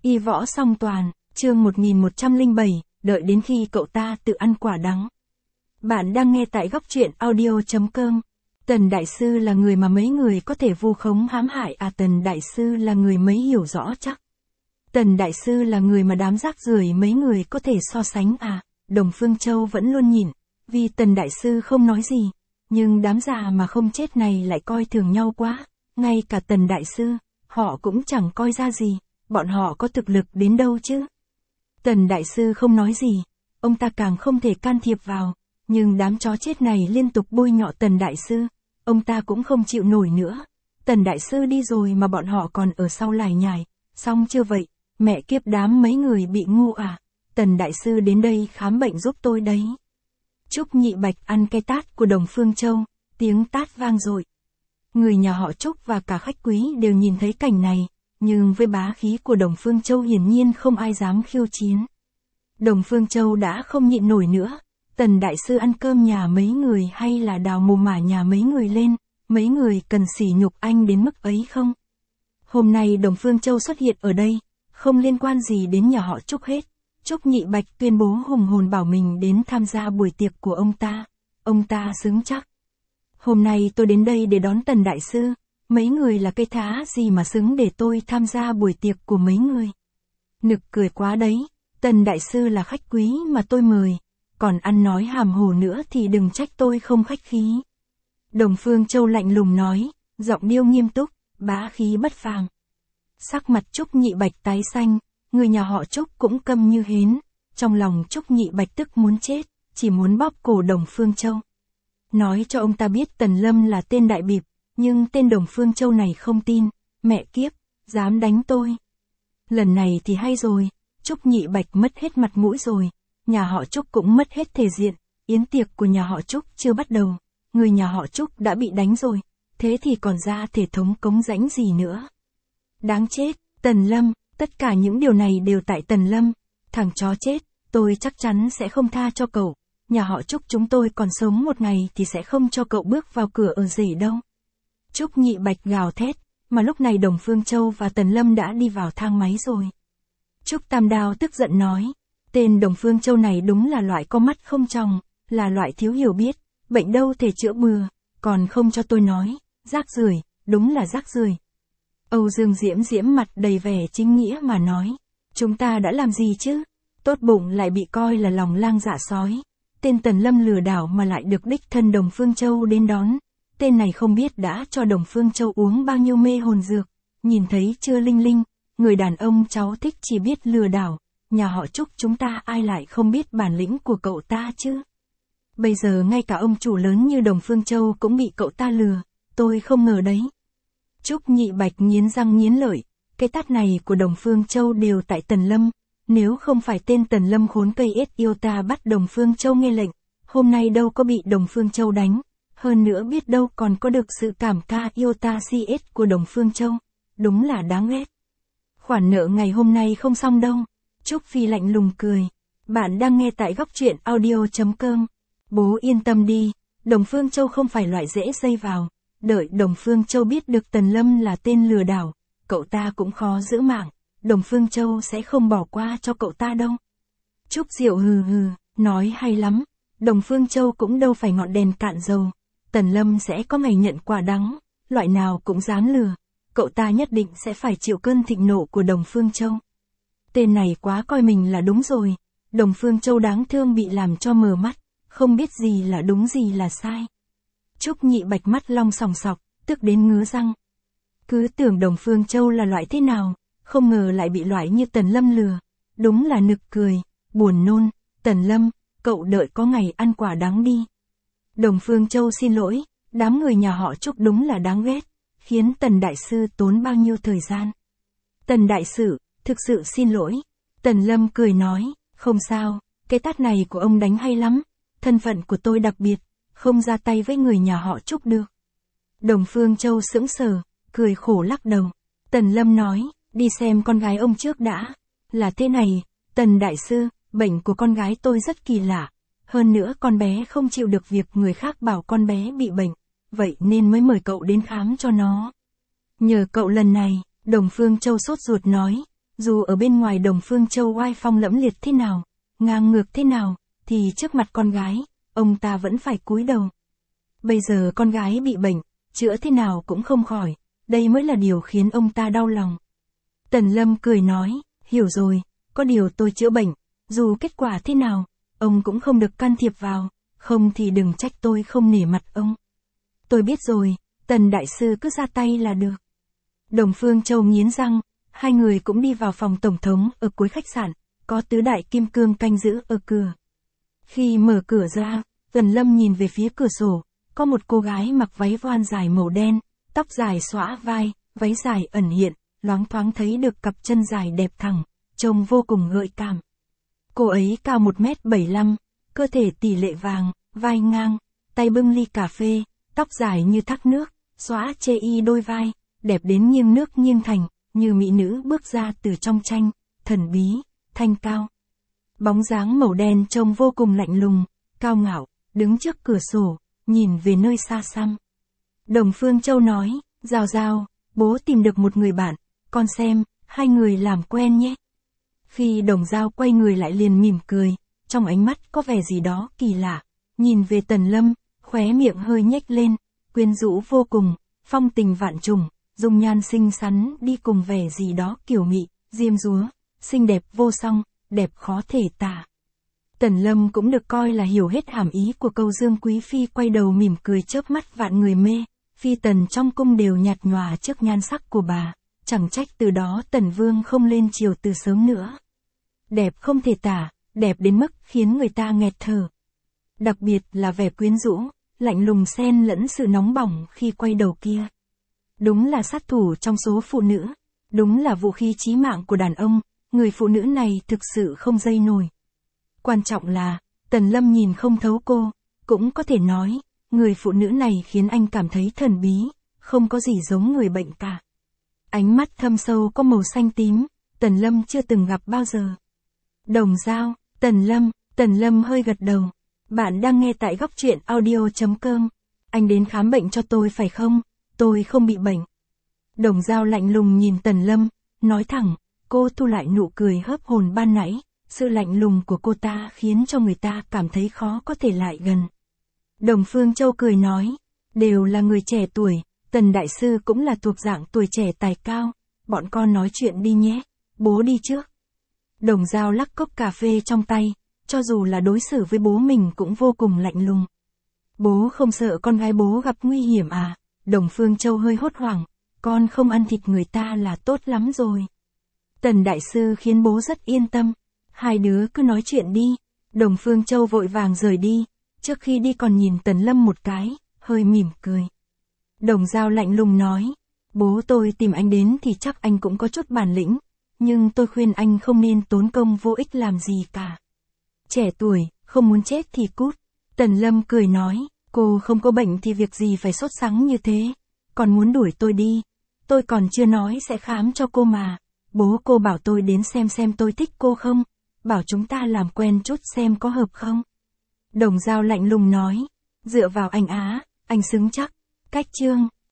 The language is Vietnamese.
Y võ song toàn, chương 1107, đợi đến khi cậu ta tự ăn quả đắng. Bạn đang nghe tại góc truyện audio.com. Tần Đại Sư là người mà mấy người có thể vu khống hãm hại à? Tần Đại Sư là người mấy hiểu rõ chắc. Tần Đại Sư là người mà đám rác rưởi mấy người có thể so sánh à? Đồng Phương Châu vẫn luôn nhìn, vì Tần Đại Sư không nói gì, nhưng đám già mà không chết này lại coi thường nhau quá, ngay cả Tần Đại Sư, họ cũng chẳng coi ra gì, bọn họ có thực lực đến đâu chứ. Tần Đại Sư không nói gì, ông ta càng không thể can thiệp vào, nhưng đám chó chết này liên tục bôi nhọ Tần Đại Sư, ông ta cũng không chịu nổi nữa. Tần Đại Sư đi rồi mà bọn họ còn ở sau lải nhải, xong chưa vậy, mẹ kiếp đám mấy người bị ngu à, Tần Đại Sư đến đây khám bệnh giúp tôi đấy. Trúc Nhị Bạch ăn cái tát của Đồng Phương Châu, tiếng tát vang dội. Người nhà họ Trúc và cả khách quý đều nhìn thấy cảnh này, nhưng với bá khí của Đồng Phương Châu hiển nhiên không ai dám khiêu chiến. Đồng Phương Châu đã không nhịn nổi nữa, Tần Đại Sư ăn cơm nhà mấy người hay là đào mồ mả nhà mấy người lên, mấy người cần sỉ nhục anh đến mức ấy không? Hôm nay Đồng Phương Châu xuất hiện ở đây, không liên quan gì đến nhà họ Trúc hết. Trúc Nhị Bạch tuyên bố hùng hồn bảo mình đến tham gia buổi tiệc của ông ta xứng chắc. Hôm nay tôi đến đây để đón Tần Đại Sư, mấy người là cây thá gì mà xứng để tôi tham gia buổi tiệc của mấy người. Nực cười quá đấy, Tần Đại Sư là khách quý mà tôi mời, còn ăn nói hàm hồ nữa thì đừng trách tôi không khách khí. Đồng Phương Châu lạnh lùng nói, giọng điệu nghiêm túc, bá khí bất phàm. Sắc mặt Trúc Nhị Bạch tái xanh, người nhà họ Trúc cũng câm như hến, trong lòng Trúc Nhị Bạch tức muốn chết, chỉ muốn bóp cổ Đồng Phương Châu. Nói cho ông ta biết Tần Lâm là tên đại bịp, nhưng tên Đồng Phương Châu này không tin, mẹ kiếp, dám đánh tôi. Lần này thì hay rồi, Trúc Nhị Bạch mất hết mặt mũi rồi, nhà họ Trúc cũng mất hết thể diện, yến tiệc của nhà họ Trúc chưa bắt đầu, người nhà họ Trúc đã bị đánh rồi, thế thì còn ra thể thống cống rãnh gì nữa. Đáng chết, Tần Lâm, tất cả những điều này đều tại Tần Lâm, thằng chó chết, tôi chắc chắn sẽ không tha cho cậu, nhà họ Trúc chúng tôi còn sống một ngày thì sẽ không cho cậu bước vào cửa ở rể đâu. Trúc Nhị Bạch gào thét, mà lúc này Đồng Phương Châu và Tần Lâm đã đi vào thang máy rồi. Trúc Tam Đao tức giận nói, tên Đồng Phương Châu này đúng là loại có mắt không tròng, là loại thiếu hiểu biết, bệnh đâu thể chữa bừa, còn không cho tôi nói, rác rưởi, đúng là rác rưởi. Âu Dương Diễm Diễm mặt đầy vẻ chính nghĩa mà nói, chúng ta đã làm gì chứ, tốt bụng lại bị coi là lòng lang dạ sói, tên Tần Lâm lừa đảo mà lại được đích thân Đồng Phương Châu đến đón, tên này không biết đã cho Đồng Phương Châu uống bao nhiêu mê hồn dược, nhìn thấy chưa Linh Linh, người đàn ông cháu thích chỉ biết lừa đảo, nhà họ Trúc chúng ta ai lại không biết bản lĩnh của cậu ta chứ. Bây giờ ngay cả ông chủ lớn như Đồng Phương Châu cũng bị cậu ta lừa, tôi không ngờ đấy. Trúc Nhị Bạch nghiến răng nghiến lợi, cái tát này của Đồng Phương Châu đều tại Tần Lâm, nếu không phải tên Tần Lâm khốn cây ết yêu ta bắt Đồng Phương Châu nghe lệnh, hôm nay đâu có bị Đồng Phương Châu đánh, hơn nữa biết đâu còn có được sự cảm ca yêu ta si ết của Đồng Phương Châu, đúng là đáng ghét. Khoản nợ ngày hôm nay không xong đâu, Trúc Phi lạnh lùng cười, bạn đang nghe tại góc truyện audio.com, bố yên tâm đi, Đồng Phương Châu không phải loại dễ dây vào. Đợi Đồng Phương Châu biết được Tần Lâm là tên lừa đảo, cậu ta cũng khó giữ mạng, Đồng Phương Châu sẽ không bỏ qua cho cậu ta đâu. Trúc Diệu hừ hừ, nói hay lắm, Đồng Phương Châu cũng đâu phải ngọn đèn cạn dầu, Tần Lâm sẽ có ngày nhận quả đắng, loại nào cũng dám lừa, cậu ta nhất định sẽ phải chịu cơn thịnh nộ của Đồng Phương Châu. Tên này quá coi mình là đúng rồi, Đồng Phương Châu đáng thương bị làm cho mờ mắt, không biết gì là đúng gì là sai. Trúc Nhị Bạch mắt long sòng sọc, tức đến ngứa răng. Cứ tưởng Đồng Phương Châu là loại thế nào, không ngờ lại bị loại như Tần Lâm lừa. Đúng là nực cười, buồn nôn, Tần Lâm, cậu đợi có ngày ăn quả đắng đi. Đồng Phương Châu xin lỗi, đám người nhà họ Trúc đúng là đáng ghét, khiến Tần Đại Sư tốn bao nhiêu thời gian. Tần Đại Sư, thực sự xin lỗi. Tần Lâm cười nói, không sao, cái tát này của ông đánh hay lắm, thân phận của tôi đặc biệt. Không ra tay với người nhà họ Trúc được. Đồng Phương Châu sững sờ, cười khổ lắc đầu. Tần Lâm nói, đi xem con gái ông trước đã. Là thế này, Tần Đại Sư, bệnh của con gái tôi rất kỳ lạ. Hơn nữa con bé không chịu được việc người khác bảo con bé bị bệnh. Vậy nên mới mời cậu đến khám cho nó. Nhờ cậu lần này, Đồng Phương Châu sốt ruột nói. Dù ở bên ngoài Đồng Phương Châu oai phong lẫm liệt thế nào, ngang ngược thế nào, thì trước mặt con gái, ông ta vẫn phải cúi đầu. Bây giờ con gái bị bệnh, chữa thế nào cũng không khỏi, đây mới là điều khiến ông ta đau lòng. Tần Lâm cười nói, hiểu rồi, có điều tôi chữa bệnh, dù kết quả thế nào, ông cũng không được can thiệp vào, không thì đừng trách tôi không nể mặt ông. Tôi biết rồi, Tần đại sư cứ ra tay là được. Đồng Phương Châu nghiến răng, hai người cũng đi vào phòng tổng thống ở cuối khách sạn, có tứ đại kim cương canh giữ ở cửa. Khi mở cửa ra, Tần Lâm nhìn về phía cửa sổ, có một cô gái mặc váy voan dài màu đen, tóc dài xõa vai, váy dài ẩn hiện, loáng thoáng thấy được cặp chân dài đẹp thẳng, trông vô cùng gợi cảm. Cô ấy cao 1m75, cơ thể tỷ lệ vàng, vai ngang, tay bưng ly cà phê, tóc dài như thác nước, xõa chê y đôi vai, đẹp đến nghiêng nước nghiêng thành, như mỹ nữ bước ra từ trong tranh, thần bí, thanh cao. Bóng dáng màu đen trông vô cùng lạnh lùng, cao ngạo, đứng trước cửa sổ, nhìn về nơi xa xăm. Đồng Phương Châu nói, Giao Giao, bố tìm được một người bạn, con xem, hai người làm quen nhé. Khi Đồng Giao quay người lại liền mỉm cười, trong ánh mắt có vẻ gì đó kỳ lạ, nhìn về Tần Lâm, khóe miệng hơi nhếch lên, quyến rũ vô cùng, phong tình vạn trùng, dung nhan xinh xắn đi cùng vẻ gì đó kiều mị, diêm dúa, xinh đẹp vô song, đẹp khó thể tả. Tần Lâm cũng được coi là hiểu hết hàm ý của câu Dương Quý Phi quay đầu mỉm cười chớp mắt vạn người mê, phi tần trong cung đều nhạt nhòa trước nhan sắc của bà, chẳng trách từ đó Tần Vương không lên triều từ sớm nữa. Đẹp không thể tả, đẹp đến mức khiến người ta nghẹt thở. Đặc biệt là vẻ quyến rũ, lạnh lùng xen lẫn sự nóng bỏng khi quay đầu kia. Đúng là sát thủ trong số phụ nữ, đúng là vũ khí chí mạng của đàn ông, người phụ nữ này thực sự không dây nổi. Quan trọng là, Tần Lâm nhìn không thấu cô, cũng có thể nói, người phụ nữ này khiến anh cảm thấy thần bí, không có gì giống người bệnh cả. Ánh mắt thâm sâu có màu xanh tím, Tần Lâm chưa từng gặp bao giờ. Đồng Giao, Tần Lâm hơi gật đầu. Bạn đang nghe tại góc truyện audio.com. Anh đến khám bệnh cho tôi phải không? Tôi không bị bệnh. Đồng Giao lạnh lùng nhìn Tần Lâm, nói thẳng, cô thu lại nụ cười hớp hồn ban nãy, sự lạnh lùng của cô ta khiến cho người ta cảm thấy khó có thể lại gần. Đồng Phương Châu cười nói, đều là người trẻ tuổi, Tần đại sư cũng là thuộc dạng tuổi trẻ tài cao, bọn con nói chuyện đi nhé, bố đi trước. Đồng Giao lắc cốc cà phê trong tay, cho dù là đối xử với bố mình cũng vô cùng lạnh lùng. Bố không sợ con gái bố gặp nguy hiểm à? Đồng Phương Châu hơi hốt hoảng, con không ăn thịt người ta là tốt lắm rồi. Tần đại sư khiến bố rất yên tâm, hai đứa cứ nói chuyện đi. Đồng Phương Châu vội vàng rời đi, trước khi đi còn nhìn Tần Lâm một cái, hơi mỉm cười. Đồng Giao lạnh lùng nói, bố tôi tìm anh đến thì chắc anh cũng có chút bản lĩnh, nhưng tôi khuyên anh không nên tốn công vô ích làm gì cả. Trẻ tuổi, không muốn chết thì cút. Tần Lâm cười nói, cô không có bệnh thì việc gì phải sốt sắng như thế, còn muốn đuổi tôi đi. Tôi còn chưa nói sẽ khám cho cô mà. Bố cô bảo tôi đến xem tôi thích cô không, bảo chúng ta làm quen chút xem có hợp không. Đồng Giao lạnh lùng nói, dựa vào anh á, anh xứng chắc. Cách chương